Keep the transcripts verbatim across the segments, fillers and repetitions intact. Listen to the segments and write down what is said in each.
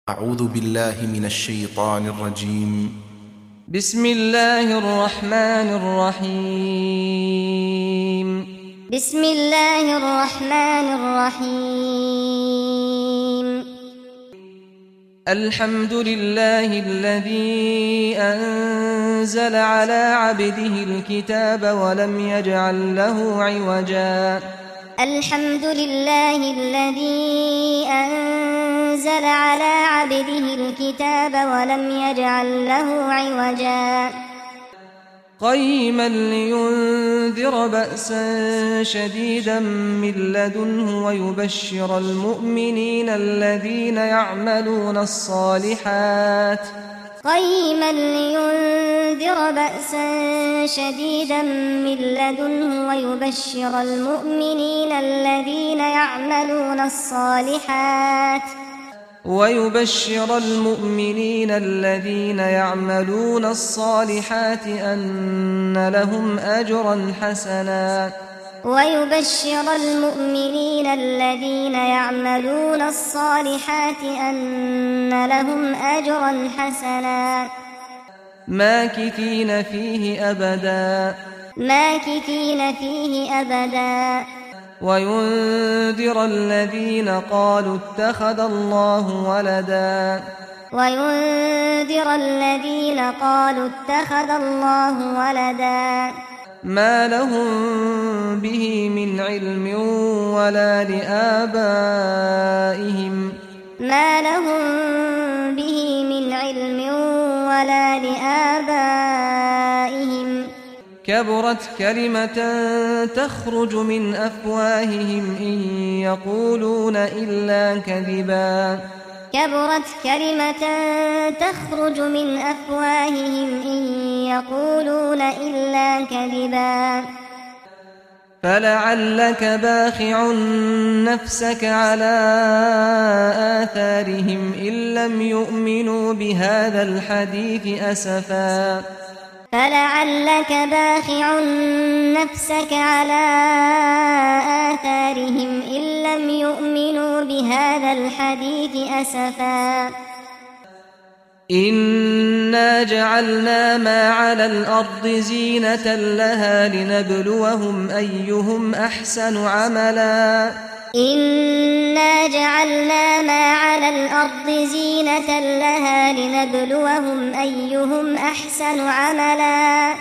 أعوذ بالله من الشيطان الرجيم. بسم الله الرحمن الرحيم. بسم الله الرحمن الرحيم. الحمد لله الذي أنزل على عبده الكتاب ولم يجعل له عوجا. الحمد لله الذي أنزل على عبده الكتاب ولم يجعل له عوجا. قيما لينذر بأسا شديدا من لدنه ويبشر المؤمنين الذين يعملون الصالحات قيما لينذر بأسا شديدا من لدنه ويبشر المؤمنين الذين يعملون الصالحات ويبشر المؤمنين الذين يعملون الصالحات أن لهم أجرا حسنا ويبشر المؤمنين الذين يعملون الصالحات أن لهم أجرا حسنا ماكثين فيه أبدا ماكثين فيه أبدا وينذر الذين قالوا اتخذ الله ولدا وينذر الذين قالوا اتخذ الله ولدا ما لهم به من علم ولا لآبائهم ما لهم به من علم ولا لآبائهم كبرت كلمة تخرج من أفواههم إن يقولون إلا كذبا كبرت كلمة تخرج من أفواههم إن يقولون إلا كذبا فلعلك باخع نفسك على آثارهم إن لم يؤمنوا بهذا الحديث أسفا فلعلك باخع نفسك على آثارهم إن لم يؤمنوا بهذا الحديث أسفا إنا جعلنا ما على الأرض زينة لها لنبلوهم أيهم أحسن عملا إنا جعلنا ما على الأرض زينة لها لنبلوهم أيهم أحسن عملا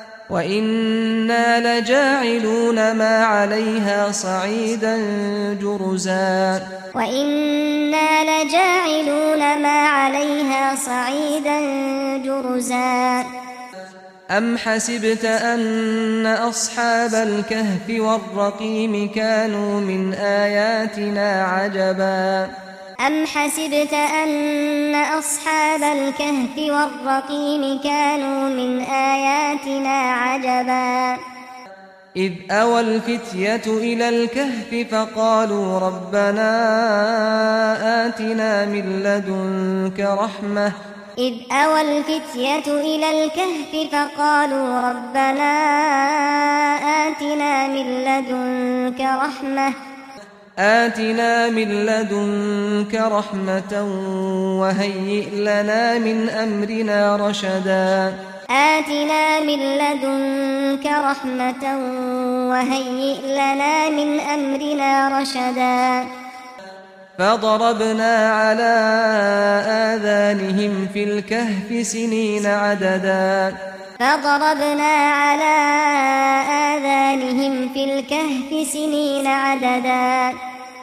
وإنا لجاعلون ما عليها صعيدا جرزا وإنا لجاعلون ما عليها صعيدا جرزا أم حسبت أن أصحاب الكهف والرقيم كانوا من آياتنا عجبا أم حسبت أن أصحاب الكهف والرقيم كانوا من آياتنا عجبا إذ أوى الفتية إلى الكهف فقالوا ربنا آتنا من لدنك رحمة إذ أوى الفتية إلى الكهف فقالوا ربنا آتنا من لدنك رحمة آتنا من لدنك رحمة وهيئ لنا من أمرنا رشدا آتنا من لدنك رحمة وهيئ لنا من أمرنا رشدا فضربنا على آذانهم في الكهف سنين عددا فضربنا على آذانهم في الكهف سنين عددا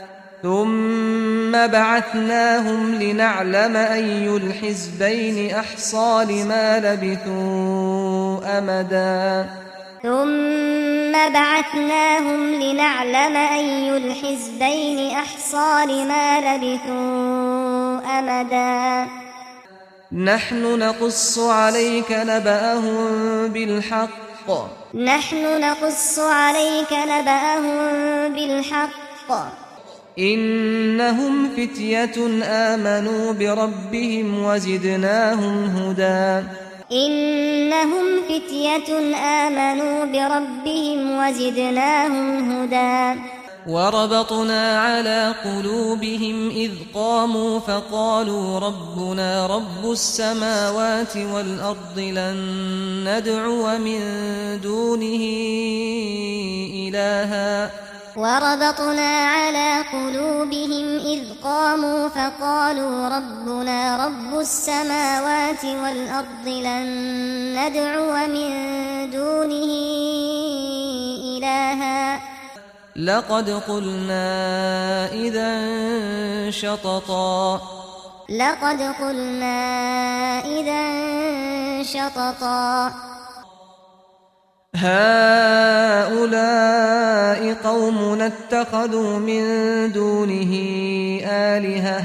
ثم بعثناهم لنعلم أي الحزبين أحصى لما لبثوا أمدا ثم بعثناهم لنعلم أي الحزبين أحصى لما لبثوا أمدا نحن نقص عليك نبأهم بالحق نحن نقص عليك نبأهم بالحق إنهم فتية آمنوا بربهم وزدناهم هدى إنهم فتية آمنوا بربهم وزدناهم هدى وربطنا على قلوبهم إذ قاموا فقالوا ربنا رب السماوات والأرض لن ندعو من دونه إلها وربطنا على قلوبهم إذ قاموا فقالوا ربنا رب السماوات والأرض لن ندعو من دونه إلها لقد قلنا إذا شططا لقد قلنا إذا شططا هؤلاء قومنا اتخذوا من دونه آلهة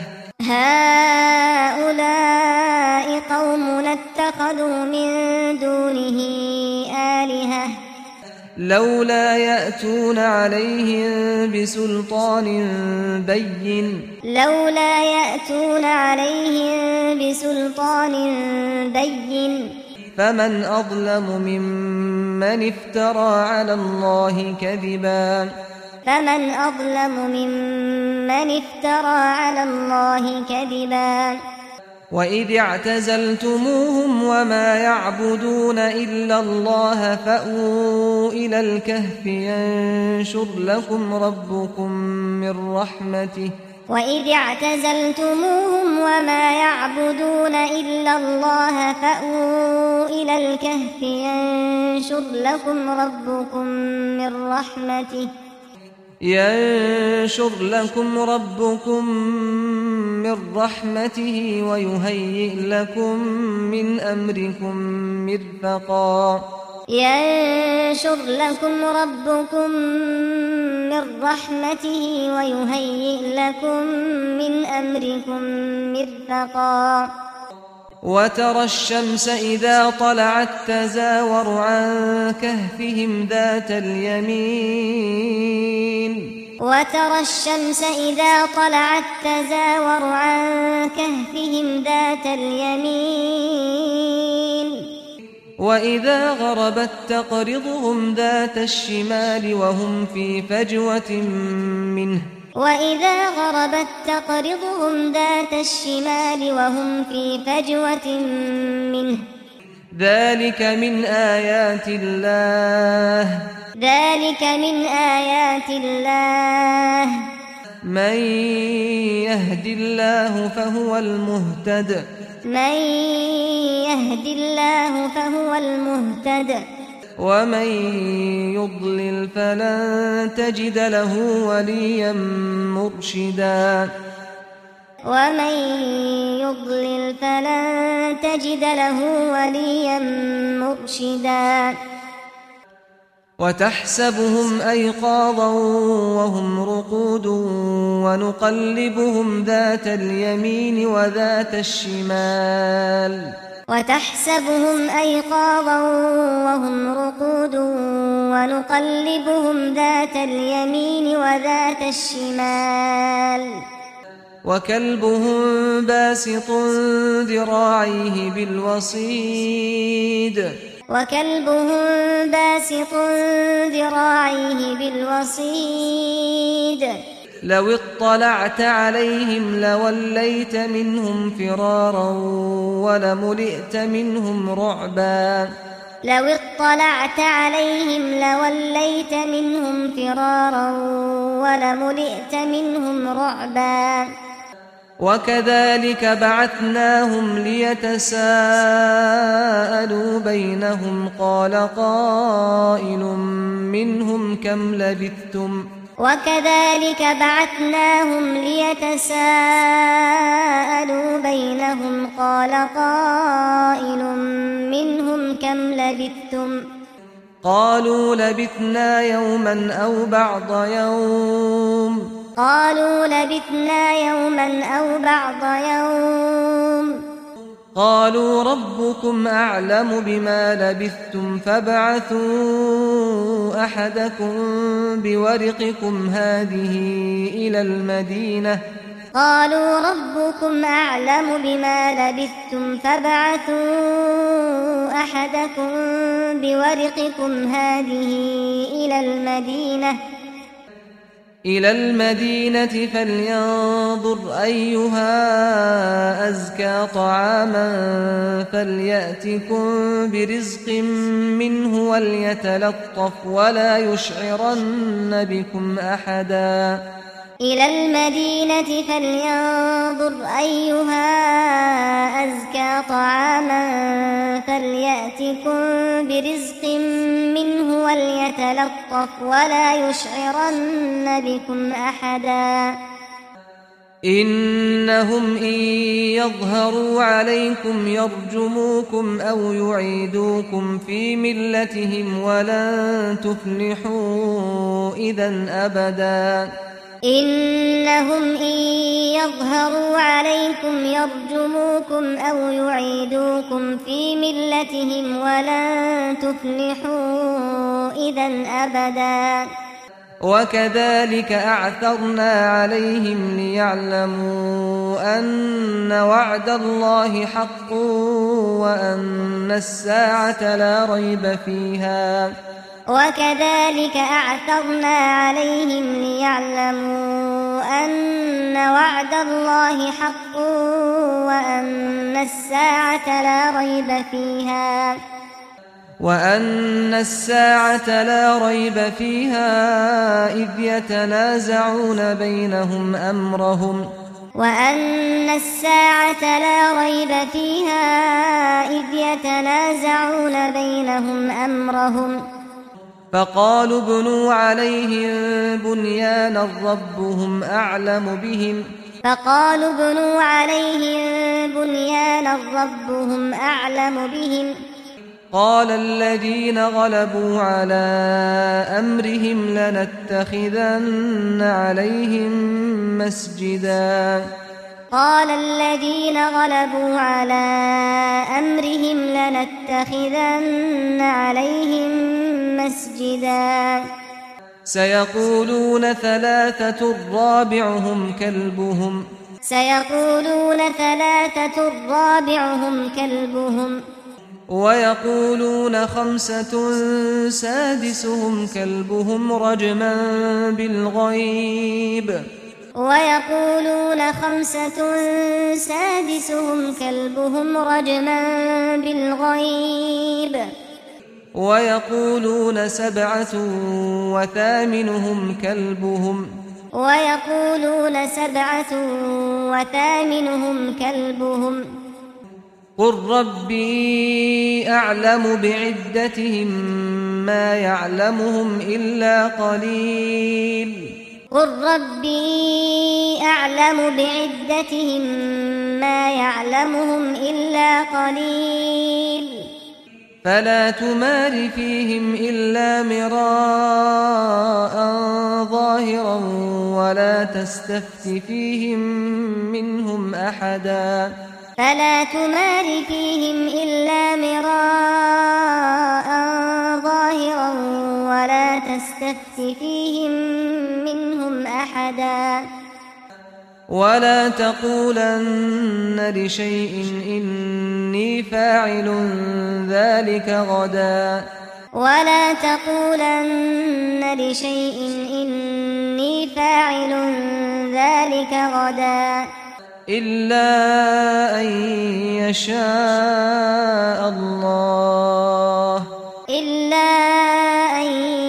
هؤلاء قومنا اتخذوا من دونه آلهة لولا يأتون عليهم بسلطان بين لولا يأتون عليهم بسلطان بين فمن أظلم ممن افترى على الله كذبا فمن أظلم ممن افترى على الله كذبا وإذ اعتزلتموهم وما يعبدون إلا الله فأووا إلى الكهف ينشر لكم ربكم من رحمته وإذ اعتزلتموهم وما يعبدون إلا الله فأووا إلى الكهف ينشر لكم ربكم من رحمته ينشر لكم ربكم من رحمته ويهيئ لكم من أمركم مرفقا ينشر لكم ربكم من رحمته ويهيئ لكم من أمركم مرفقا وترى الشمس إذا طلعت تزاور عن كهفهم ذات اليمين وترى الشمس إذا طلعت تزاور عن كهفهم ذات اليمين وإذا غربت تقرضهم ذات الشمال وهم في فجوة منه وإذا غربت تقرضهم ذات الشمال وهم في فجوة منه ذلك من آيات الله ذلك من آيات الله من يهد الله فهو المهتد من يهد الله فهو المهتد ومن يضلل فلن تجد له وليا مرشدا ومن يضلل فلن تجد له وليا مرشدا وتحسبهم أيقاظا وهم رقود ونقلبهم ذات اليمين وذات الشمال وتحسبهم أيقاظا وهم رقود ونقلبهم ذات اليمين وذات الشمال وكلبهم باسط ذراعيه بالوصيد وكلبهم باسط ذراعيه بالوصيد لو اطلعت عليهم لوليت منهم فرارا ولملئت منهم رعبا لو اطلعت عليهم لوليت منهم فرارا ولملئت منهم رعبا وكذلك بعثناهم ليتساءلوا بينهم قال قائل منهم كم لبثتم وكذلك بعثناهم ليتساءلوا بينهم قال قائل منهم كم لبثتم قالوا لبثنا يوما أو بعض يوم قالوا لبثنا يوما أو بعض يوم قالوا ربكم أعلم بما لبثتم فابعثوا أحدكم بورقكم هذه إلى المدينة قالوا ربكم أعلم بما لبثتم فابعثوا أحدكم بورقكم هذه إلى المدينة إلى المدينة فلينظر أيها أزكى طعاما فليأتكم برزق منه وليتلطف ولا يشعرن بكم أحدا إلى المدينة فلينظر أيها أزكى طعاما فليأتكم برزق منه وليتلطف ولا يشعرن بكم أحدا إنهم إن يظهروا عليكم يرجموكم أو يعيدوكم في ملتهم ولن تفلحوا إذا أبدا إنهم إن يظهروا عليكم يرجموكم أو يعيدوكم في ملتهم ولن تفلحوا إذا أبدا وكذلك أعثرنا عليهم ليعلموا أن وعد الله حق وأن الساعة لا ريب فيها وكذلك أعثرنا عليهم ليعلموا أن وعد الله حق وأن الساعة لا ريب فيها وأن الساعة لا ريب فيها إذ يتنازعون بينهم أمرهم وأن الساعة لا ريب فيها إذ يتنازعون بينهم أمرهم فقالوا ابنوا عليهم بنيانا ربهم أعلم بهم فقالوا ابنوا عليهم بنيانا ربهم أعلم بهم قال الذين غلبوا على أمرهم لنتخذن عليهم مسجدا قال الذين غلبوا على أمرهم لنتخذن عليهم مسجدا سيقولون ثلاثة رابعهم كلبهم سيقولون ثلاثة رابعهم كلبهم ويقولون خمسة سادسهم كلبهم رجما بالغيب ويقولون خمسة سادسهم كلبهم رجما بالغيب ويقولون سبعة وثامنهم كلبهم ويقولون سبعة وثامنهم كلبهم قل ربي أعلم بعدتهم ما يعلمهم إلا قليل قل ربي أعلم بعدتهم ما يعلمهم إلا قليل فلا تمار فيهم إلا مراء ظاهرا ولا تستفت فيهم منهم أحدا فلا تمار فيهم إلا مراء ظاهرا ولا تستفت فيهم منهم أحدا ولا تقولن لشيء إني فاعل ذلك غدا ولا تقولن لشيء إني فاعل ذلك غدا إلا أن يشاء الله إلا أن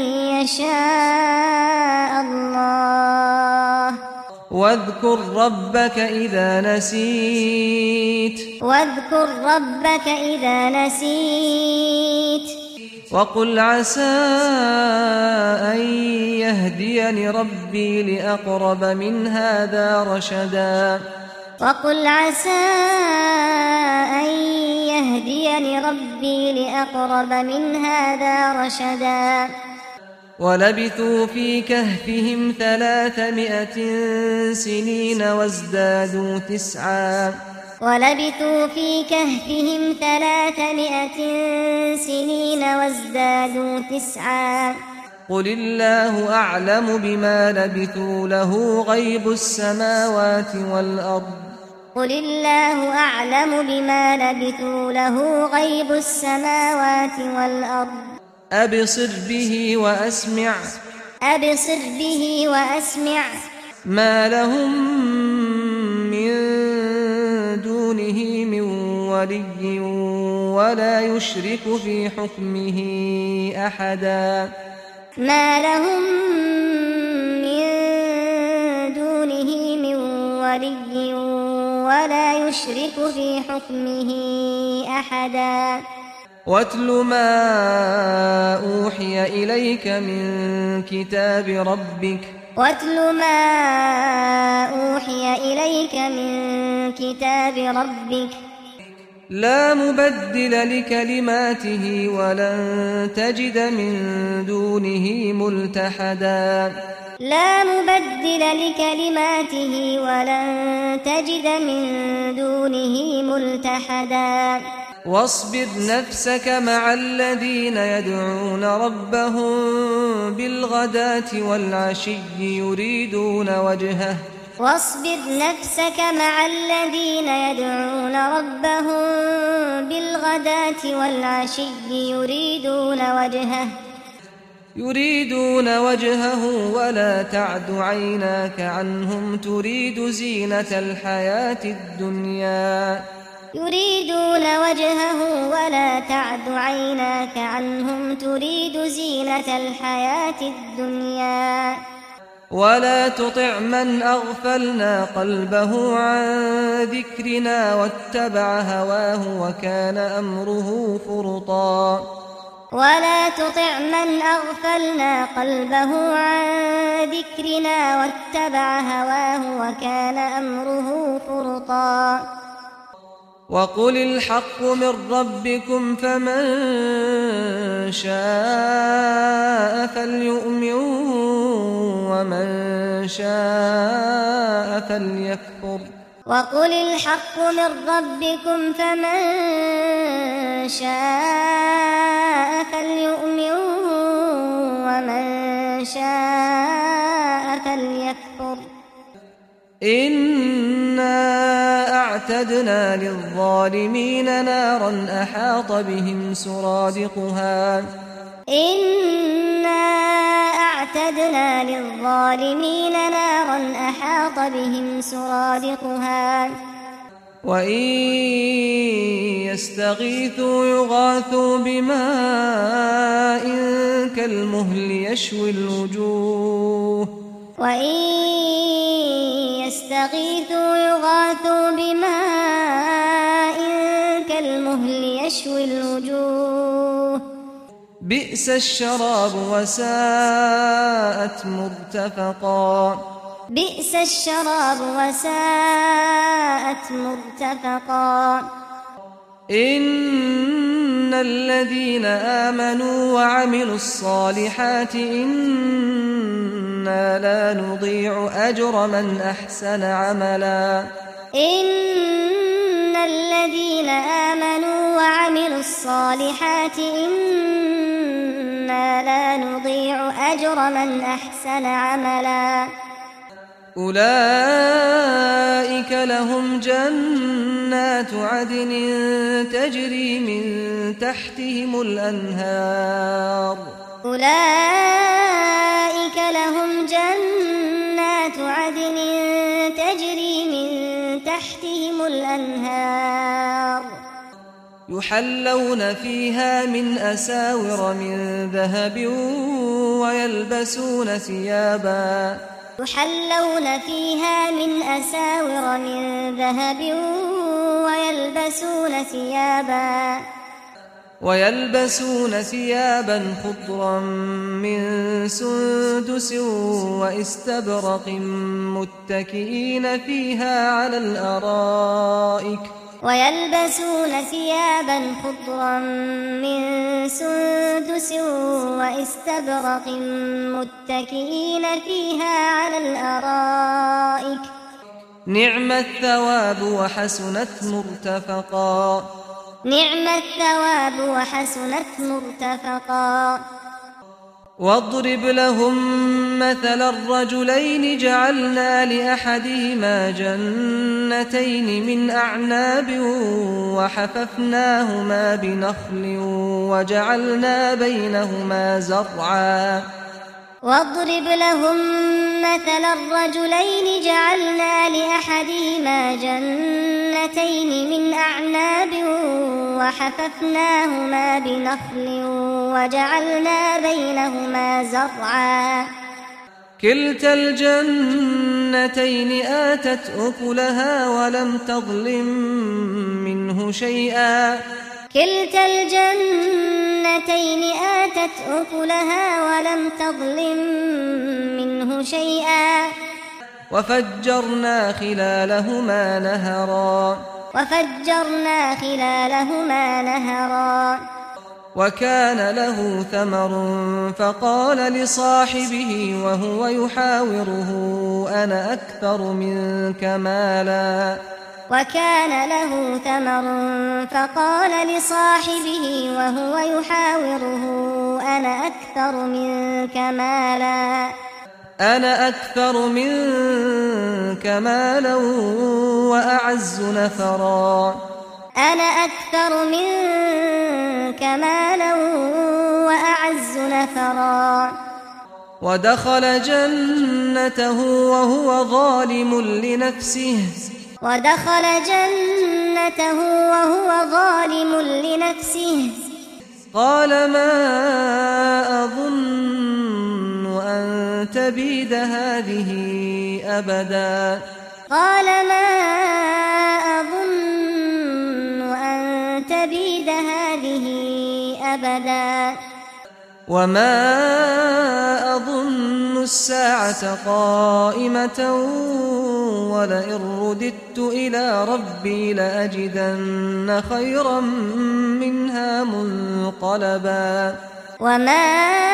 يشاء الله واذكر ربك إذا نسيت واذكر ربك إذا نسيت وقل عسى أن يهديني ربي لأقرب من هذا رشدا وقل عسى أن يهديني ربي لأقرب من هذا رشدا ولبثوا في كهفهم ثلاثمائة سنين وازدادوا تسعا ولبثوا في كهفهم ثلاثمائة سنين وازدادوا تسعا قل الله أعلم بما لبثوا له غيب السماوات والأرض قل الله أعلم بما لبثوا له غيب السماوات والأرض أبصر به وأسمع أبصر به وأسمع ما لهم من دونه من ولي ولا يشرك في حكمه أحدا ما لهم من دونه من ولي ولا يشرك في حكمه أحدا واتل ما أوحي إليك من كتاب ربك واتل ما أوحي إليك من كتاب ربك لا مبدل لكلماته ولن تجد من دونه ملتحدا لا مبدل لكلماته ولن تجد من دونه ملتحدا واصبر نفسك مع الذين يدعون ربهم بالغداة والعشي يريدون وجهه واصبر نفسك مع الذين يدعون ربهم بالغداة والعشي يريدون وجهه يريدون وجهه ولا تعد عيناك عنهم تريد زينة الحياة الدنيا يريدون وجهه ولا تعد عيناك عنهم تريد زينة الحياة الدنيا ولا تطع من أغفلنا قلبه عن ذكرنا واتبع هواه وكان أمره فرطا ولا تطع من أغفلنا قلبه عن ذكرنا واتبع هواه وكان أمره فرطا وقل الحق من ربكم فمن شاء فليؤمن ومن شاء فليكفر وقل الحق من ربكم فمن شاء فليؤمن ومن شاء فليكفر إنا أعتدنا للظالمين نارا أحاط بهم سرادقها إنا أعتدنا للظالمين نارا أحاط بهم سرادقها وإن يستغيثوا يغاثوا بماء كالمهل يشوي الوجوه وإن يستغيثوا يغاثوا بماء كالمهل يشوي الوجوه بئس الشراب وساءت مرتفقا بئس الشراب وساءت مرتفقا إن الذين آمنوا وعملوا الصالحات إنا لا نضيع أجر من أحسن عملا إن الذين آمنوا وعملوا الصالحات إنا لا نضيع أجر من أحسن عملا أولئك لهم جنات عدن تجري من تحتهم الأنهار أولئك لهم جنات عدن تجري من تحتهم الأنهار يحلون فيها من أساور من ذهب ويلبسون ثيابا يحلون فيها من أساور من ذهب ويلبسون ثيابا ويلبسون ثيابا خضرا من سندس واستبرق متكئين فيها على الأرائك ويلبسون ثيابا خضرا من سندس واستبرق متكئين فيها على الأرائك نعم الثواب وحسنت مرتفقا نعم الثواب وحسنت مرتفقا واضرب لهم مثل الرجلين جعلنا لأحدهما جنتين من أعناب وحففناهما بنخل وجعلنا بينهما زرعا واضرب لهم مثل الرجلين جعلنا لأحدهما جنتين من أعناب وحففناهما بنخل وجعلنا بينهما زرعا كلتا الجنتين آتت أكلها ولم تظلم منه شيئا كلتا الجنتين آتت أكلها ولم تظلم منه شيئا وفجرنا خلالهما نهرا وفجرنا خلالهما نهرا وكان له ثمر فقال لصاحبه وهو يحاوره أنا أكثر منك مالا وكان له ثمر فقال لصاحبه وهو يحاوره أنا أكثر منك مالا أنا أكثر منك مالا وأعز نفرا أنا أكثر منك مالا وأعز نفرا ودخل جنته وهو ظالم لنفسه ودخل جنته وهو ظالم لنفسه قال ما أظن أن تبيد هذه أبدا قال ما أظن أن تبيد هذه أبدا وما أظن الساعة قائمة ولئن رددت إلى ربي لأجدن خيرا منها منقلبا وما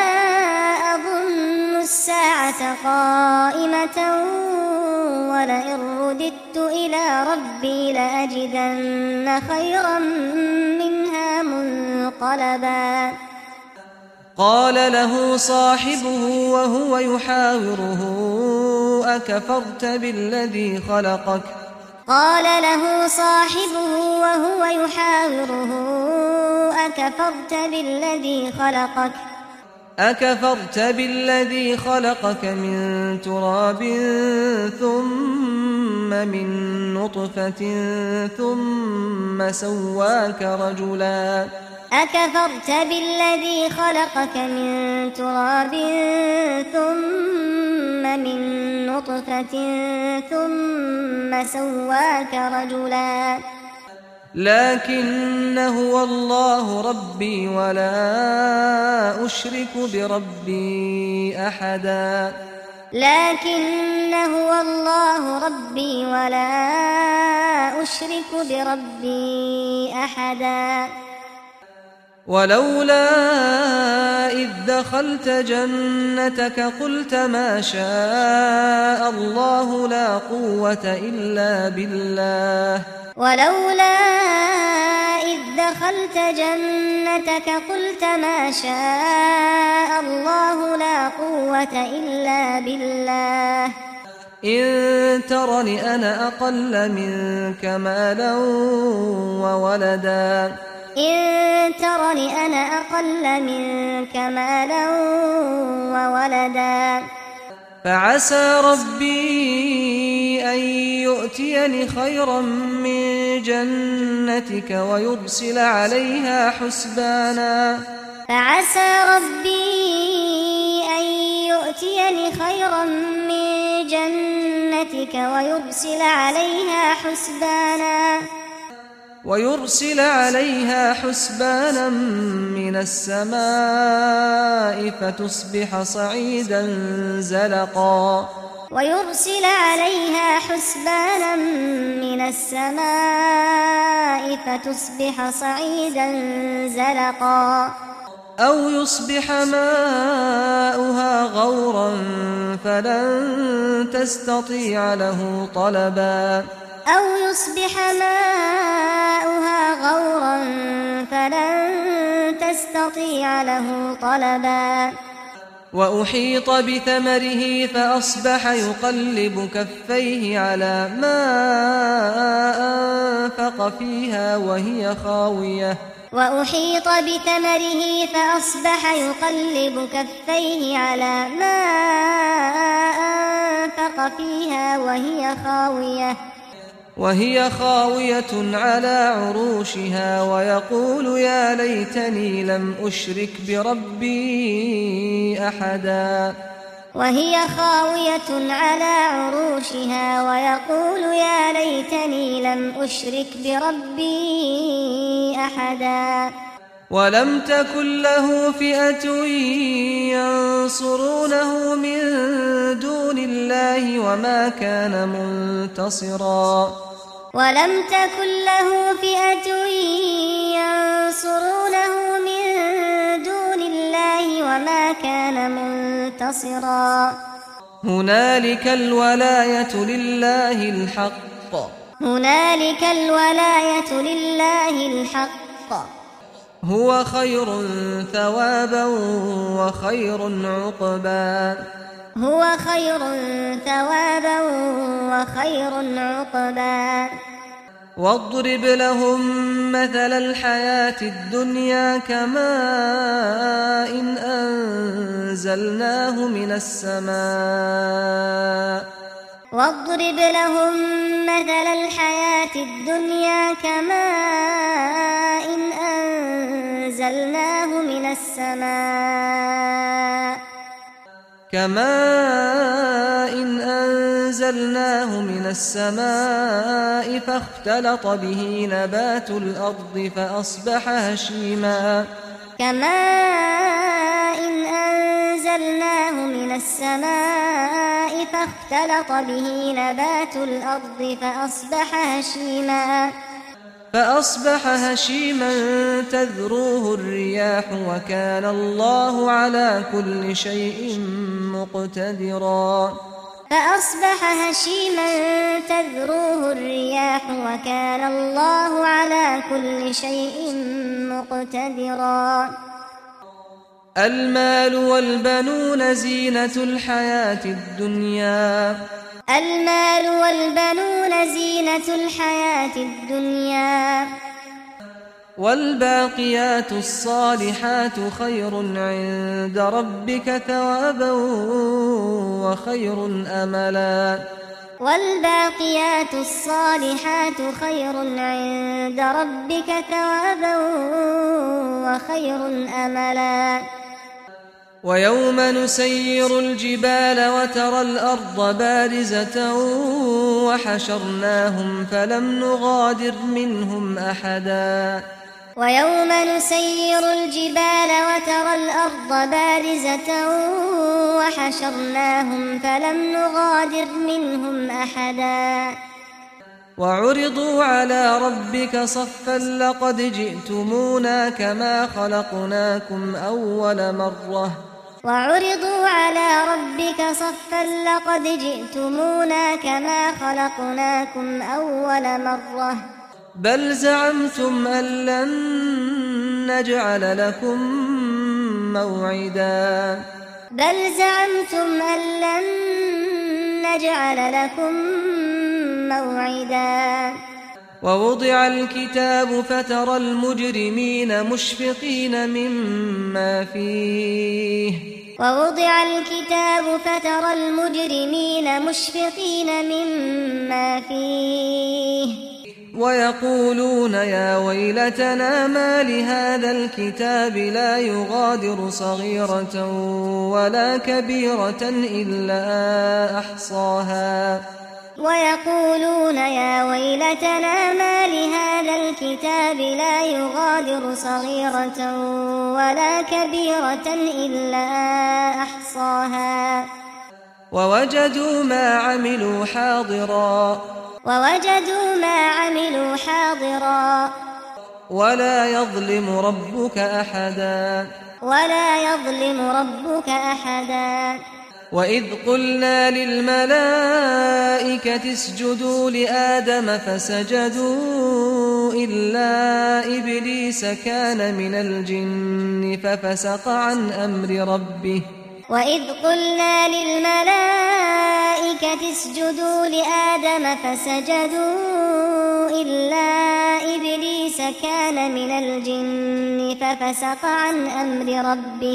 أظن الساعة قائمة ولئن رددت إلى ربي لأجدن خيرا منها منقلبا قال له صاحبه وهو يحاوره أكفرت بالذي خلقك قال له صاحبه وهو يحاوره أكفرت بالذي خلقك أكفرت بالذي خلقك من تراب ثم من نطفة ثم سواك رجلا أكفرت بالذي خلقك من تراب ثم من نطفة ثم سواك رجلا لكن هو الله ربي ولا أشرك بربي أحدا لكن هو الله ربي ولا أشرك بربي أحدا ولولا إذ دخلت جنتك قلت ما شاء الله لا قوة إلا بالله ولولا إذ دخلت جنتك قلت ما شاء الله لا قوة إلا بالله إن ترني أنا أقل منك مالا وولدا إن ترني أنا أقل منك مالا وولدا فعسى ربي أن يؤتيني خيرا من جنتك ويرسل عليها حسبانا فعسى ربي أن يؤتيني خيرا من جنتك ويرسل عليها حسبانا ويرسل عليها حسبانا من السماء فتصبح صعيدا زلقا ويرسل عليها حسبانا من السماء فتصبح صعيدا زلقا أو يصبح ماؤها غورا فلن تستطيع له طلبا أو يصبح ماؤها غورا فلن تستطيع له طلبا وأحيط بثمره فأصبح يقلب كفيه على ما أنفق فيها وهي خاوية وأحيط بثمره فأصبح يقلب كفيه على ما أنفق فيها وهي خاوية وهي خاوية على عروشها ويقول يا ليتني لم أشرك بربي أحدا وهي خاوية على عروشها ويقول يا ليتني لم أشرك بربي أحدا ولم تكن له فئة ينصرونه من دون الله وما كان منتصرا ولم تكن له فئة ينصرونه من دون الله وما كان منتصرا هنالك الولاية لله الحق هنالك الولاية لله الحق هو خير ثوابا وخير عقبا هو خير ثوابا وخير عقبا واضرب لهم مثل الحياة الدنيا كماء إن أنزلناه من السماء واضرب لهم مثل الحياة الدنيا كماء إن أنزلناه من السماء كماء إن أنزلناه من السماء فاختلط به نبات الأرض فأصبح هشيما كماء إن أنزلناه من السماء فاختلط به نبات الأرض فأصبح هشيما فأصبح هشيما تذروه الرياح وكان الله على كل شيء مقتدرا فأصبح هشيما تذروه الرياح وكان الله على كل شيء مقتدرا المال والبنون زينة الحياة الدنيا المال والبنون زينة الحياة الدنيا والباقيات الصالحات خير عند ربك ثوابا وخير أملا والباقيات الصالحات خير عند ربك ثوابا وخير أملا ويوم نسير الجبال وترى الأرض بارزة وحشرناهم فلم نغادر منهم أحدا ويوم نسير الجبال وترى الأرض بارزة وحشرناهم فلم نغادر منهم أحدا وعرضوا على ربك صفا لقد جئتمونا كما خلقناكم أول مرة وعرضوا على ربك صفا لقد جئتمونا كما خلقناكم أول مرة بل زعمتم أن لن نجعل لكم موعدا بل زعمتم أن لن نجعل لكم موعدا ووضع الكتاب فترى المجرمين مشفقين مما فيه ووضع الكتاب فترى المجرمين مشفقين مما فيه ويقولون يا ويلتنا ما لهذا الكتاب لا يغادر صغيرة ولا كبيرة إلا أحصاها ويقولون يا ويلتنا ما لهذا الكتاب لا يغادر صغيرة ولا كبيرة إلا أحصاها ووجدوا ما عملوا حاضرا ووجدوا ما عملوا حاضرا ولا يظلم ربك أحدا ولا يظلم ربك أحدا وإذ قلنا للملائكة اسجدوا لآدم فسجدوا إلا إبليس كان من الجن ففسق عن أمر ربه وإذ قلنا للملائكة اسجدوا لآدم فسجدوا إلا إبليس إبليس كان من الجن ففسق عن أمر ربه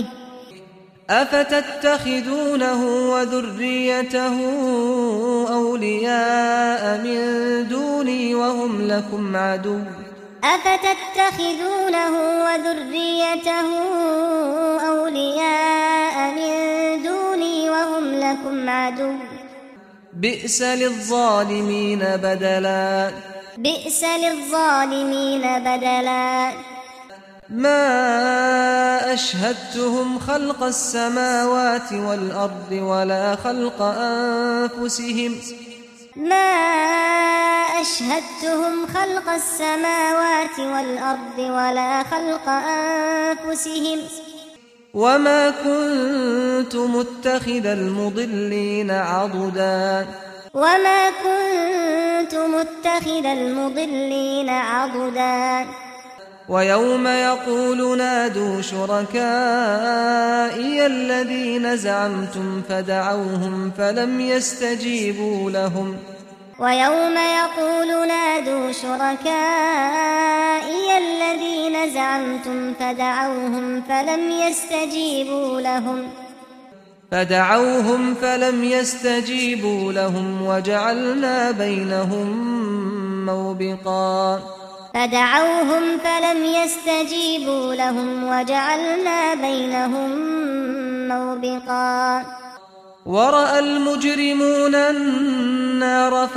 أفتتخذونه وذريته أولياء من دوني وهم لكم عدو أفتتخذونه وذريته أولياء من دوني وهم لكم عدو بئس للظالمين بدلا بئس للظالمين بدلا ما أشهدتهم خلق السماوات والأرض ولا خلق أنفسهم ما أشهدتهم خلق السماوات والأرض ولا خلق أنفسهم وما كنت متخذ المضلين عضدا وما كنت متخذ المضلين عضدا ويوم يقول نادوا شركائي الذين زعمتم فدعوهم فلم يستجيبوا لهم ويوم يقول نادوا شركائي الذين زعمتم فدعوهم فلم يستجيبوا لهم فدعوهم فلم يستجيبوا لهم وجعلنا بينهم موبقا فدعوهم فلم يستجيبوا لهم وجعلنا بينهم موبقا ورأى المجرمون النار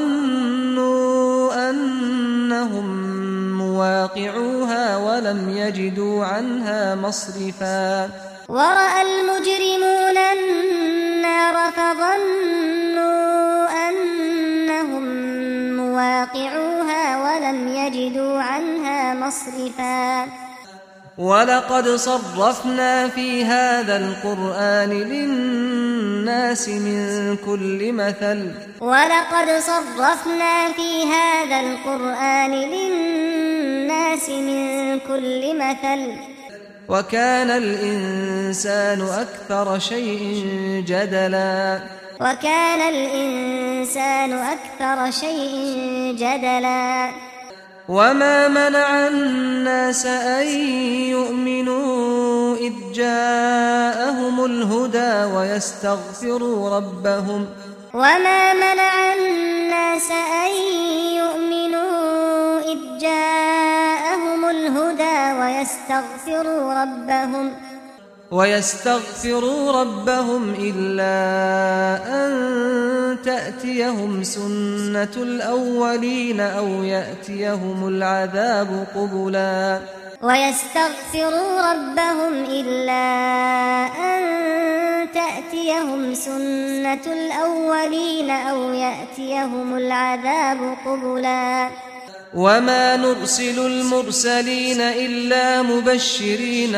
فظنوا أنهم مواقعوها ولم يجدوا عنها مصرفا ورأى المجرمون النار فظنوا أنهم مواقعوها ولم يجدوا عنها مصرفا ولقد صرفنا في هذا القرآن للناس من كل مثل ولقد صرفنا في هذا القرآن للناس من كل مثل وكان الإنسان أكثر شيء جدلا وكان الإنسان أكثر شيء جدلا وما منع الناس أن يؤمنوا إذ جاءهم الهدى ويستغفروا ربهم وما منع الناس أن يؤمنوا إذ جاءهم الهدى ويستغفروا ربهم ويستغفروا ربهم إلا أن تأتيهم سنة الأولين أو يأتيهم العذاب قبلا ويستغفروا ربهم إلا أن تأتيهم سنة الأولين أو يأتيهم العذاب قبلا وما نرسل المرسلين إلا مبشرين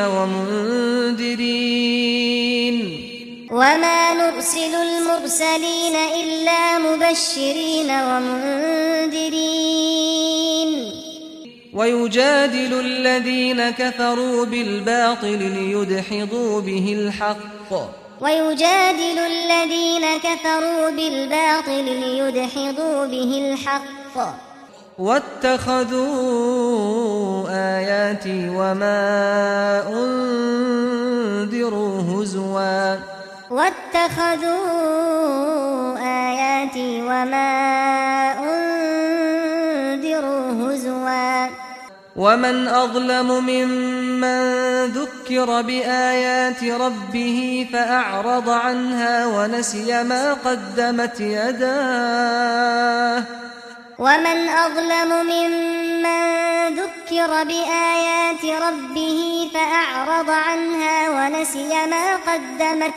ومنذرين وما نرسل المرسلين إلا مبشرين ومنذرين ويجادل الذين كفروا بالباطل ليدحضوا به الحق ويجادل الذين كفروا بالباطل ليدحضوا به الحق واتخذوا آياتي وما أنذروا هزوا واتخذوا آياتي وما أنذروا هزوا ومن أظلم ممن ذكر بآيات ربه فأعرض عنها ونسي ما قدمت يداه ومن أظلم ممن ذكر بآيات ربه فأعرض عنها ونسي ما قدمت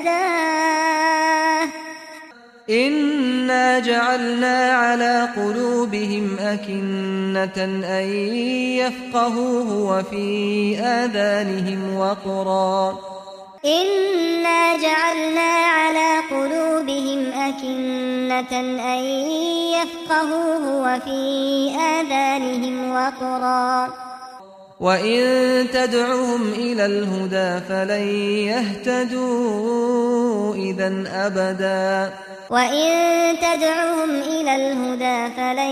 يداه إنا جعلنا على قلوبهم أكنة أن يفقهوه وفي آذانهم وقرا إنا جعلنا على قلوبهم أكنة أن يفقهوه وفي آذانهم وقرا وإن تدعهم إلى الهدى فلن يهتدوا إذا أبدا وإن تدعهم إلى الهدى فلن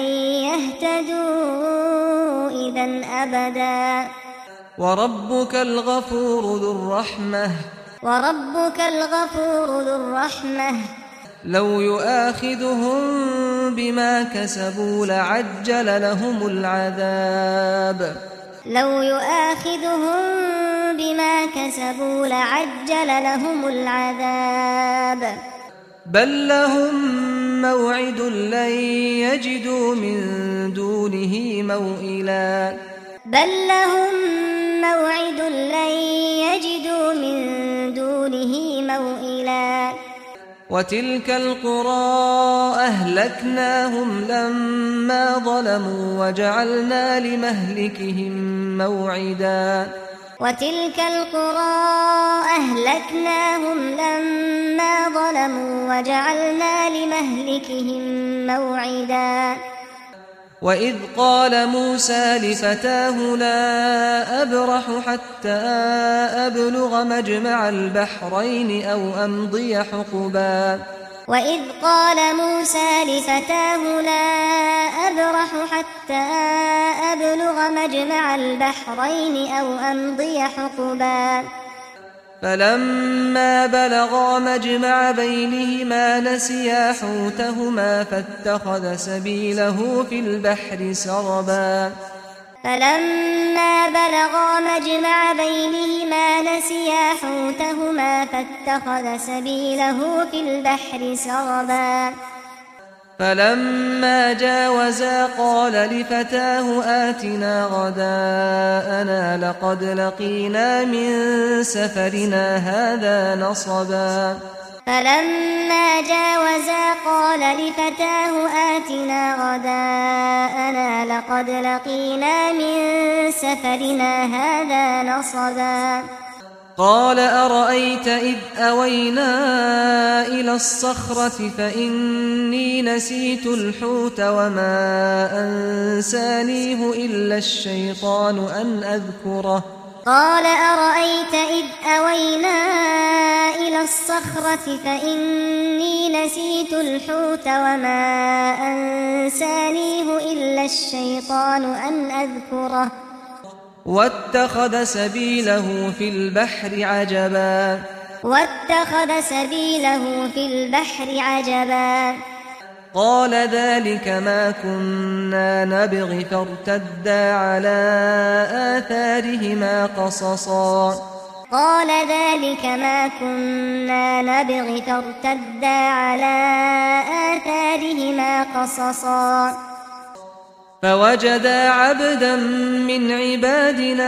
يهتدوا إذا أبدا وربك الغفور ذو الرحمة وربك الغفور ذو الرحمة لو يؤاخذهم بما كسبوا لعجل لهم العذاب لو يؤاخذهم بما كسبوا لعجل لهم العذاب بل لهم موعد لن يجدوا من دونه موئلا بل لهم موعد لن يجدوا من دونه موئلا وتلك القرى أهلكناهم لما ظلموا وجعلنا لمهلكهم موعدا وتلك القرى أهلكناهم لما ظلموا وجعلنا لمهلكهم موعدا وإذ قال موسى لفتاه لا أبرح حتى أبلغ مجمع البحرين أو أمضي حقبا وإذ قال موسى لفتاه لا أبرح حتى أبلغ مجمع البحرين أو أمضي حقبا فلما بلغا مجمع بينهما نسيا حوتهما فاتخذ سبيله في البحر سربا فلما بلغا مجمع بينهما نسيا حوتهما فاتخذ سبيله في البحر سربا فلما جاوزا قال لفتاه آتنا غداءنا لقد لقينا من سفرنا هذا نصبا فلما جاوزا قال لفتاه آتنا غداءنا لقد لقينا من سفرنا هذا نصبا قال أرأيت إذ أوينا إلى الصخرة فإني نسيت الحوت وما أنسانيه إلا الشيطان أن أذكره قال أرأيت إذ أوينا إلى الصخرة فإني نسيت الحوت وما أنسانيه إلا الشيطان أن أذكره واتخذ سبيله في البحر عجبا واتخذ سبيله في البحر عجبا قال ذلك ما كنا نبغي فارتدا على آثارهما قصصا قال ذلك ما كنا نبغي فارتدا على آثارهما قصصا فوجدا عبدا من عبادنا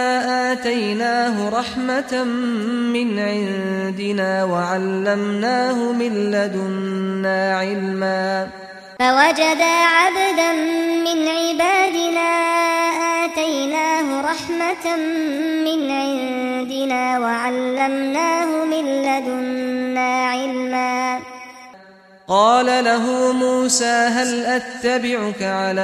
آتيناه رحمة من عندنا وعلمناه من لدنا علما فوجدا عبدا من عبادنا آتيناه رحمة من عندنا وعلمناه من لدنا علما قال له موسى هل أتبعك على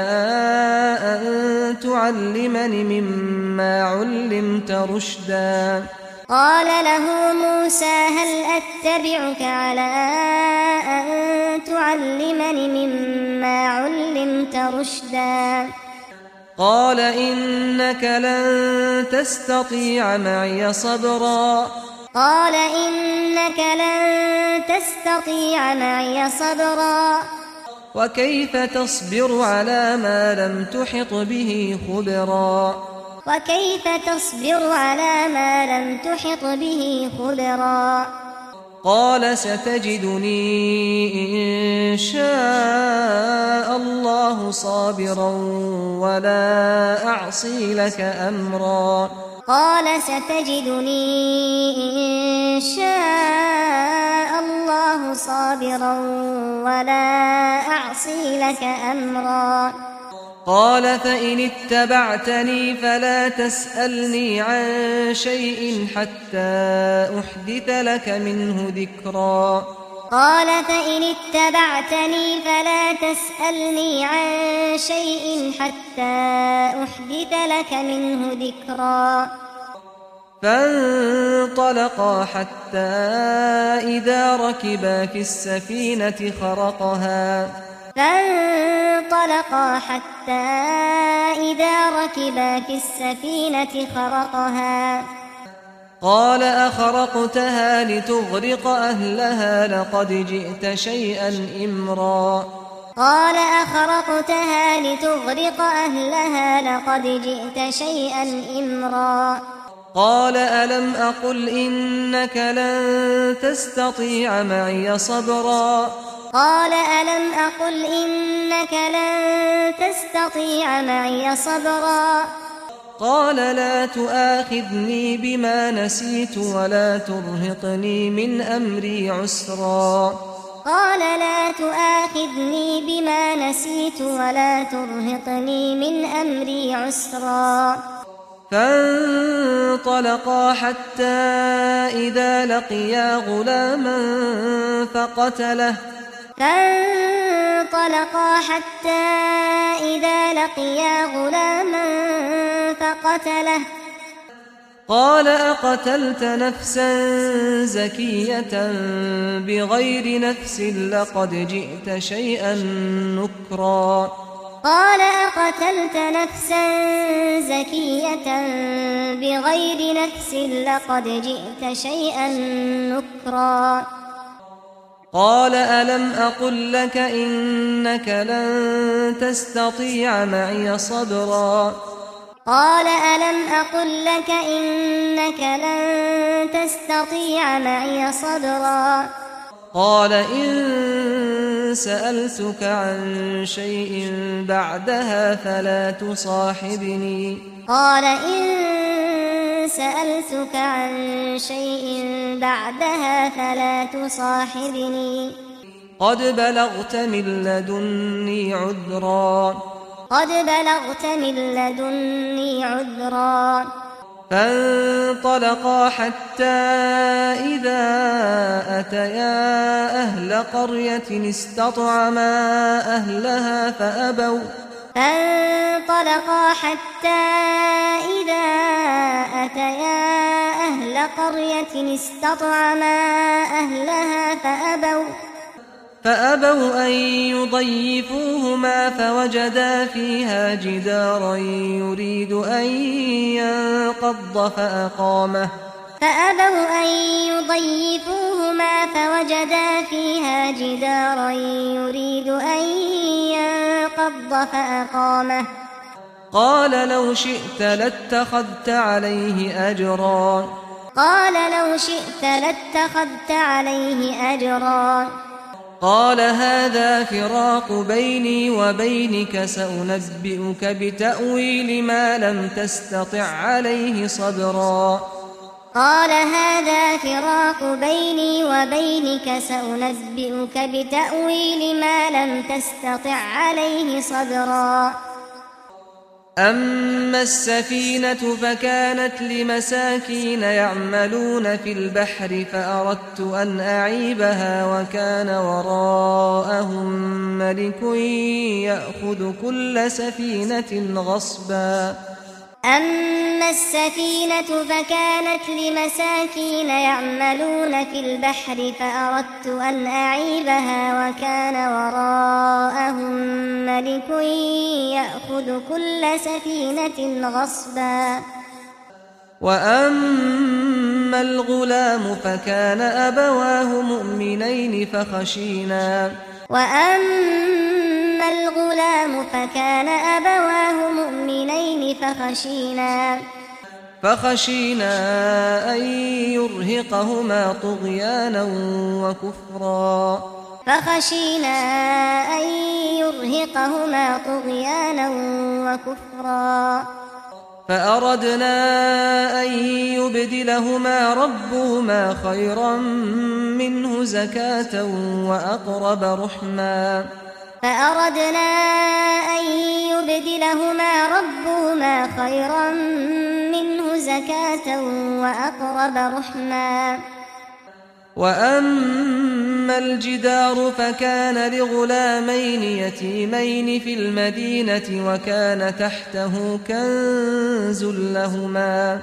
أن تعلمني مما علمت رشدا قال له موسى هل أتبعك على أن تعلمني مما علمت رشدا قال إنك لن تستطيع معي صبرا قال إنك لن تستطيع معي صبرا وكيف تصبر على ما لم تحط به خبرا وكيف تصبر على ما لم تحط به خبرا قال ستجدني إن شاء الله صابرا ولا أعصي لك أمرا قال ستجدني إن شاء الله صابرا ولا أعصي لك أمرا قال فإن اتبعتني فلا تسألني عن شيء حتى أحدث لك منه ذكرا قال فإن اتبعتني فلا تسألني عن شيء حتى أحدث لك منه ذكرا فانطلقا حتى إذا ركبا في السفينة خرقها فانطلقا حتى إذا ركبا في السفينة خرقها قال أخرقتها لتغرق أهلها لقد جئت شيئا إمرا قال أخرقتها لتغرق أهلها لقد جئت شيئا إمرا قال ألم أقل إنك لن تستطيع معي صبرا قال ألم أقل إنك لن تستطيع معي صبرا قال لا تؤاخذني بما نسيت ولا ترهقني من أمري عسرا قال لا تؤاخذني بما نسيت ولا ترهقني من أمري عسرا فانطلقا حتى إذا لقيا غلاما فقتله فانطلقا حتى إذا لقيا غلاما فقتله قال أقتلت نفسا زكية بغير نفس لقد جئت شيئا نكرا قال أقتلت نفسا زكية بغير نفس لقد جئت شيئا نكرا قال ألم أقل لك إنك لن تستطيع معي صبرا قال ألم أقل لك إنك لن تستطيع معي صبرا قال إن سألتك عن شيء بعدها فلا تصاحبني قال إن سألتك عن شيء بعدها فلا تصاحبني قد بلغت من لدني عذرا قد بلغت من لدني عذرا فانطلقا حتى إذا أتيا أهل قرية استطعما أهلها فأبوا فانطلقا حتى إذا أتيا أهل قرية استطعما أهلها فأبوا فأبوا أن يضيفوهما فوجدا فيها جدارا يريد أن ينقض فأقامه فأبوا أن يضيفوهما فوجدا فيها جدارا يريد أن ينقض فأقامه قال لو شئت لاتخذت عليه أجرا قال لو شئت لاتخذت عليه أجرا قال هذا فراق بيني وبينك سأنبئك بتأويل ما لم تستطع عليه صبرا قال هذا فراق بيني وبينك سأنبئك بتأويل ما لم تستطع عليه صبرا أما السفينة فكانت لمساكين يعملون في البحر فأردت أن أعيبها وكان وراءهم ملك يأخذ كل سفينة غصبا أما السفينة فكانت لمساكين يعملون في البحر فأردت أن أعيبها وكان وراءهم ملك يأخذ كل سفينة غصبا وأما الغلام فكان أبواه مؤمنين فخشينا وأما الغلام فكان أبواه مؤمنين فخشينا فخشينا أن يرهقهما طغيانا وكفرا فخشينا أن يرهقهما طغيانا وكفرا فأردنا أن يبدلهما ربهما خيرا منه زكاة وأقرب رحما فأردنا أن يبدلهما ربهما خيرا منه زكاة وأقرب رحما وأما الجدار فكان لغلامين يتيمين في المدينة وكان تحته كنز لهما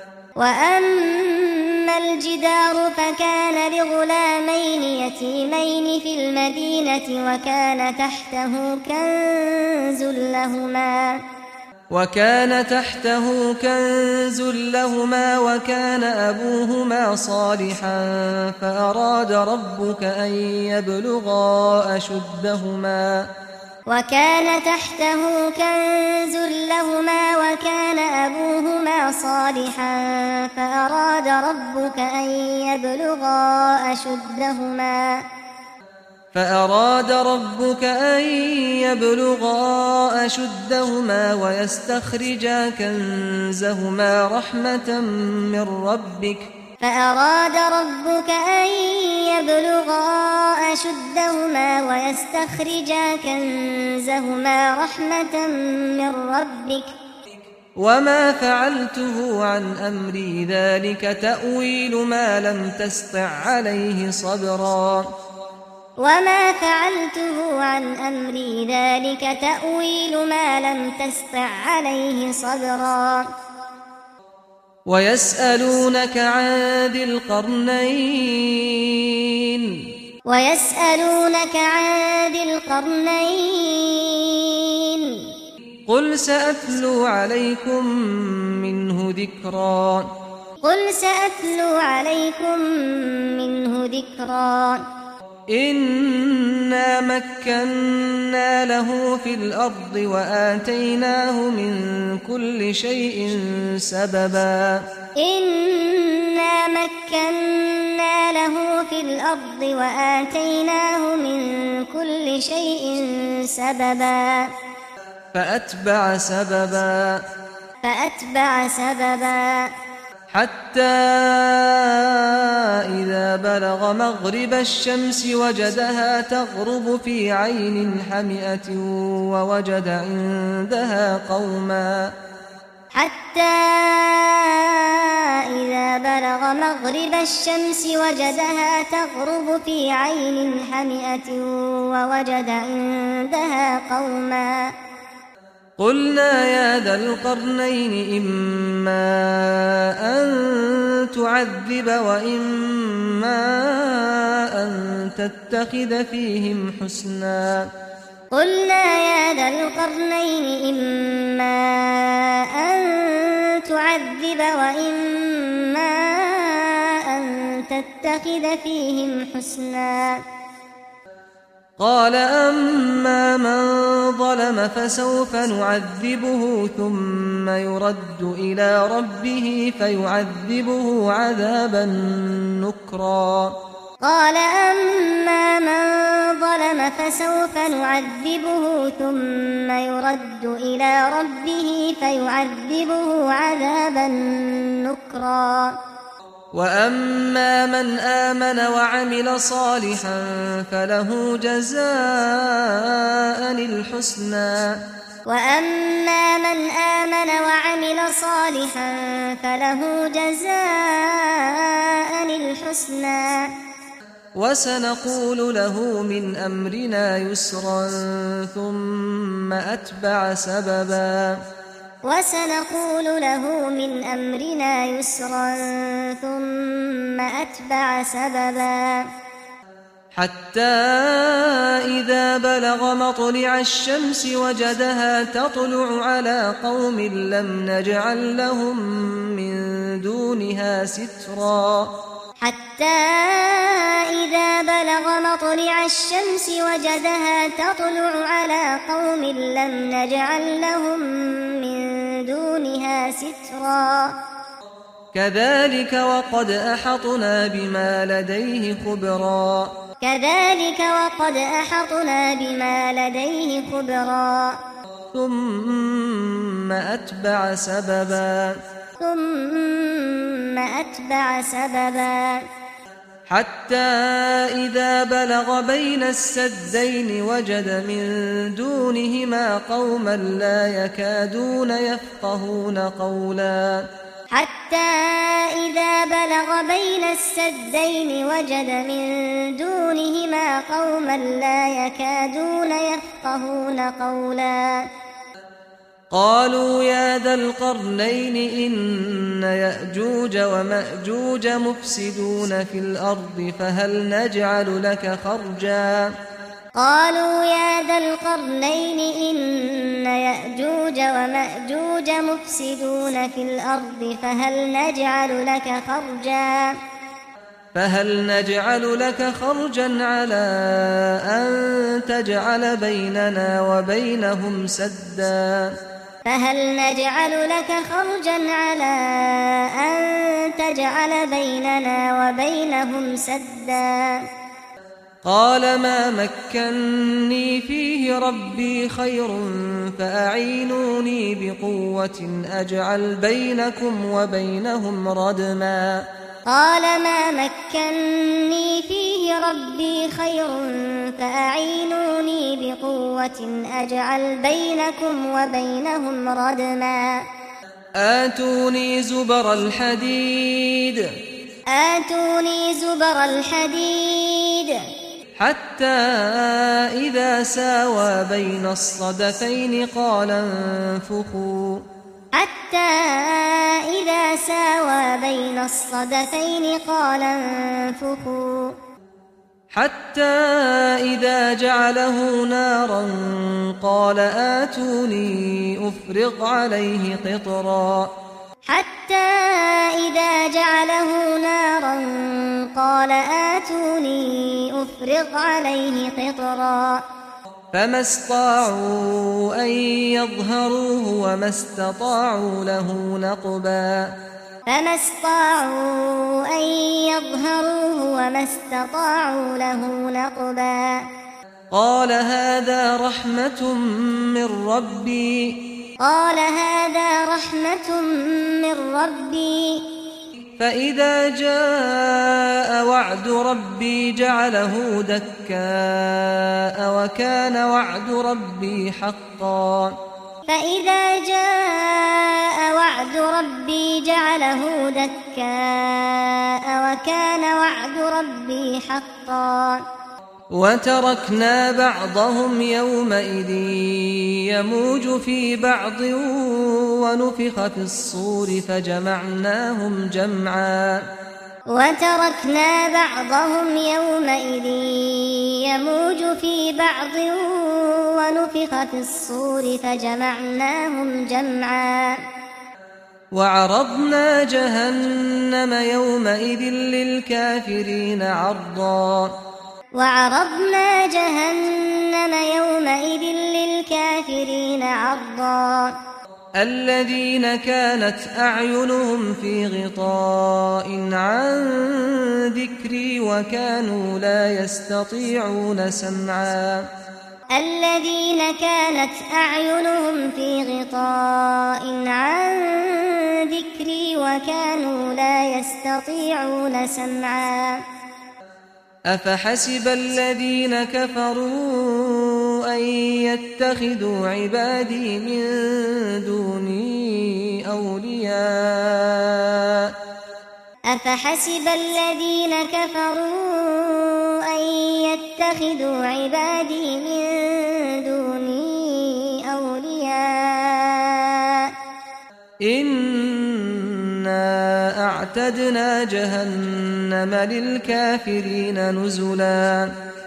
وأما الجدار فكان لغلامين يتيمين في المدينة وكان تحته كنز لهما وكان تحته كنز لهما وكان أبوهما صالحا فأراد ربك أن يبلغا أشدهما وكان تحته كنز لهما وكان أبوهما صالحا فأراد ربك أن يبلغا أشدهما فأراد ربك أن يبلغا أشدهما ويستخرجا كنزهما رحمة من ربك فأراد ربك أن يبلغا أشدهما ويستخرجا كنزهما رحمة من ربك وما فعلته عن أمري ذلك تأويل ما لم تسطع عليه صبرا وما فعلته عن أمري ذلك تأويل ما لم تسطع عليه صبرا ويسألونك عن ذي القرنين ويسألونك عن ذي القرنين قل سأتلو عليكم منه ذكرا قل سأتلو عليكم منه ذكرا إنا مكنا له في الأرض وآتيناه من كل شيء سببا إنا مكنا له في الأرض وآتيناه من كل شيء سببا فأتبع سببا فأتبع سببا حتى إذا بلغ مغرب الشمس وجدها تغرب في عين حمئة ووجد عندها قوما حتى إذا بلغ مغرب الشمس وجدها تغرب في عين حمئة ووجد عندها قوما قلنا يا ذا القرنين إما أن تعذب وإما أن تتخذ فيهم حسنا قلنا يا ذا القرنين إما أن تعذب وإما أن تتخذ فيهم حسنا قال أما من ظلم فسوف نعذبه ثم يرد إلى ربه فيعذبه عذابا نكرا قال أما من ظلم فسوف نعذبه ثم يرد إلى ربه فيعذبه عذابا نكرا وأما من آمن وعمل صالحا فله جزاء الحسنى وأما من آمن وعمل صالحا فله جزاء الحسنى وسنقول له من أمرنا يسرا ثم أتبع سببا وسنقول له من أمرنا يسرا ثم أتبع سببا حتى إذا بلغ مطلع الشمس وجدها تطلع على قوم لم نجعل لهم من دونها سترا حتى إذا بلغ مطلع الشمس وجدها تطلع على قوم لم نجعل لهم من دونها سترا كذلك وقد أحطنا بما لديه خبرا كذلك وقد أحطنا بما لديه خبرا ثم أتبع سببا ثم أتبع سببا حتى إذا بلغ بين السدين وجد من دونهما قوما لا يكادون يفقهون قولا حتى إذا بلغ بين السدين وجد من دونهما قوما لا يكادون يفقهون قولا قالوا يا ذا القرنين إن يأجوج ومأجوج مفسدون في الأرض فهل نجعل لك خرجا قالوا يا ذا القرنين إن يأجوج ومأجوج مفسدون في الأرض فهل نجعل لك خرجا فهل نجعل لك خرجا على أن تجعل بيننا وبينهم سدا فهل نجعل لك خرجا على أن تجعل بيننا وبينهم سدا قال ما مكنني فيه ربي خير فأعينوني بقوة أجعل بينكم وبينهم ردما قال ما مكنني فيه ربي خير فأعينوني بقوة أجعل بينكم وبينهم ردما آتوني زبر الحديد آتوني زبر الحديد حتى إذا ساوى بين الصدفين قال انفخوا حتى إذا ساوى بين الصدفين قال انفخوا حتى إذا جعله نارا قال آتوني أفرغ عليه قطرا حتى إذا جعله نارا قال آتوني أفرغ عليه قطرا فما استطاعوا أن يظهروه وما استطاعوا له نقبا فما استطاعوا أن يظهروه وما استطاعوا له نقبا قال هذا رحمة من ربي قال هذا رحمة من ربي فإذا جاء وعد ربي جعله دكاء وكان وعد ربي حقا فإذا جاء وعد ربي جعله دكاء وكان وعد ربي حقا وتركنا بعضهم يومئذ يموج في بعض ونفخ في الصور فجمعناهم جمعا وتركنا بعضهم يومئذ يموج في بعض ونفخ في الصور فجمعناهم جمعا وعرضنا جهنم يومئذ للكافرين عرضا وعرضنا جهنم يومئذ للكافرين عرضا الذين كانت أعينهم في غطاء عن ذكري وكانوا لا يستطيعون سمعا الذين كانت أعينهم في غطاء عن ذكري وكانوا لا يستطيعون سمعا أفحسب الذين كفروا أن يتخذوا عبادي من دوني أولياء أفحسب الذين كفروا أن يتخذوا عبادي من دوني أولياء إنا أعتدنا جهنم للكافرين نزلا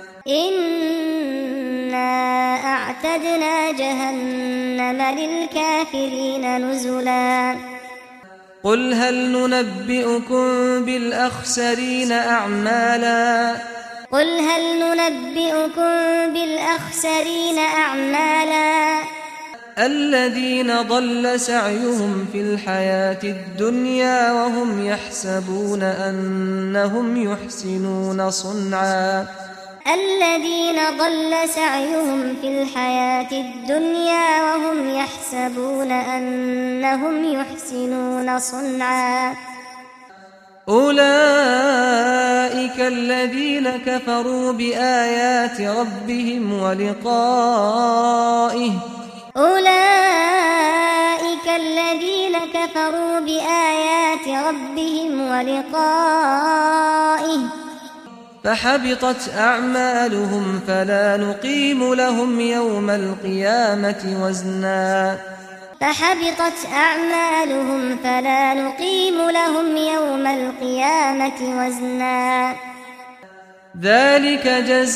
إنا أعتدنا جهنم للكافرين نزلا قل هل ننبئكم بالأخسرين أعمالا قل هل ننبئكم بالأخسرين أعمالا الذين ضل سعيهم في الحياة الدنيا وهم يحسبون أنهم يحسنون صنعا الذين ضل سعيهم في الحياة الدنيا وهم يحسبون أنهم يحسنون صنعا أولئك الذين كفروا بآيات ربهم ولقائه أولئك الذين كفروا بآيات ربهم ولقائه فحبطت أعمالهم فلا نقيم لهم يوم القيامة وزنا فحبطت أعمالهم فلا نقيم لهم يوم القيامة وزنا ذلك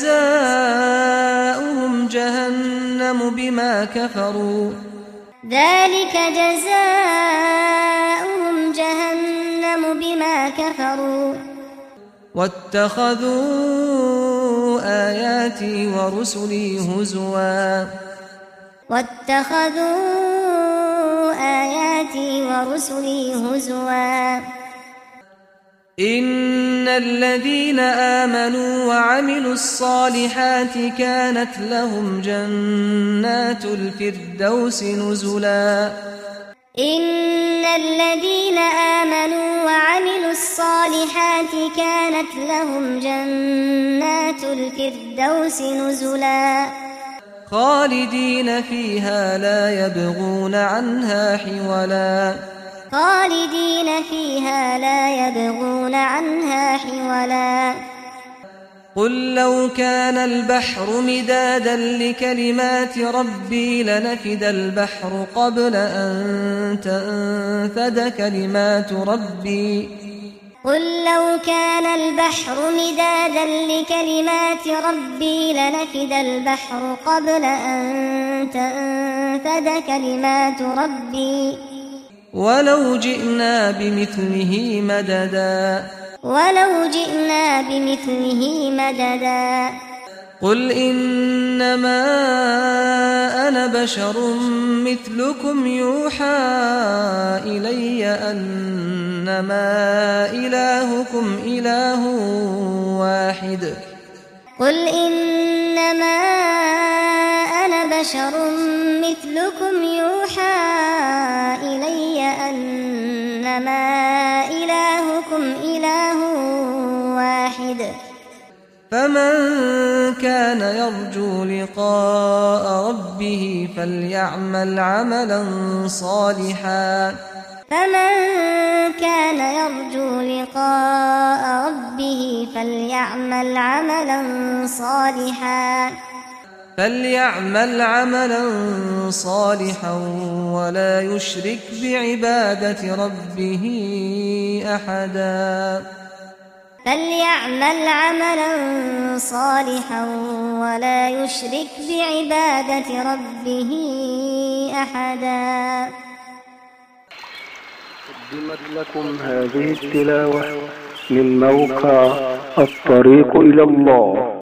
جزاؤهم جهنم بما كفروا ذلك جزاؤهم جهنم بما كفروا واتخذوا آياتي ورسلي هزوا واتخذوا آياتي ورسلي هزوا إن الذين آمنوا وعملوا الصالحات كانت لهم جنات الفردوس نزلا إن الذين آمنوا وعملوا الصالحات كانت لهم جنات الفردوس نزلا خالدين فيها لا يبغون عنها حولا خالدين فيها لا يبغون عنها حولا قل لو كان البحر مدادا لكلمات ربي لنفد البحر قبل أن تنفد كلمات ربي قل لو كان البحر مدادا لكلمات ربي لنفد البحر قبل أن تنفد كلمات ربي ولو جئنا بمثله مددا ولو جئنا بمثله مددا قل إنما أنا بشر مثلكم يوحى إلي أنما إلهكم إله واحد قل إنما أنا بشر مثلكم يوحى إلي أنما إلهكم إله واحد فمن كان يرجو لقاء ربه فليعمل عملا صالحا فمن كان يرجو لقاء ربه فليعمل عملا صالحا فليعمل عملا صالحا ولا يشرك بعبادة ربه أحدا فليعمل عملا صالحا ولا يشرك بعبادة ربه أحدا. قدمت لكم هذه التلاوة من موقع الطريق إلى الله.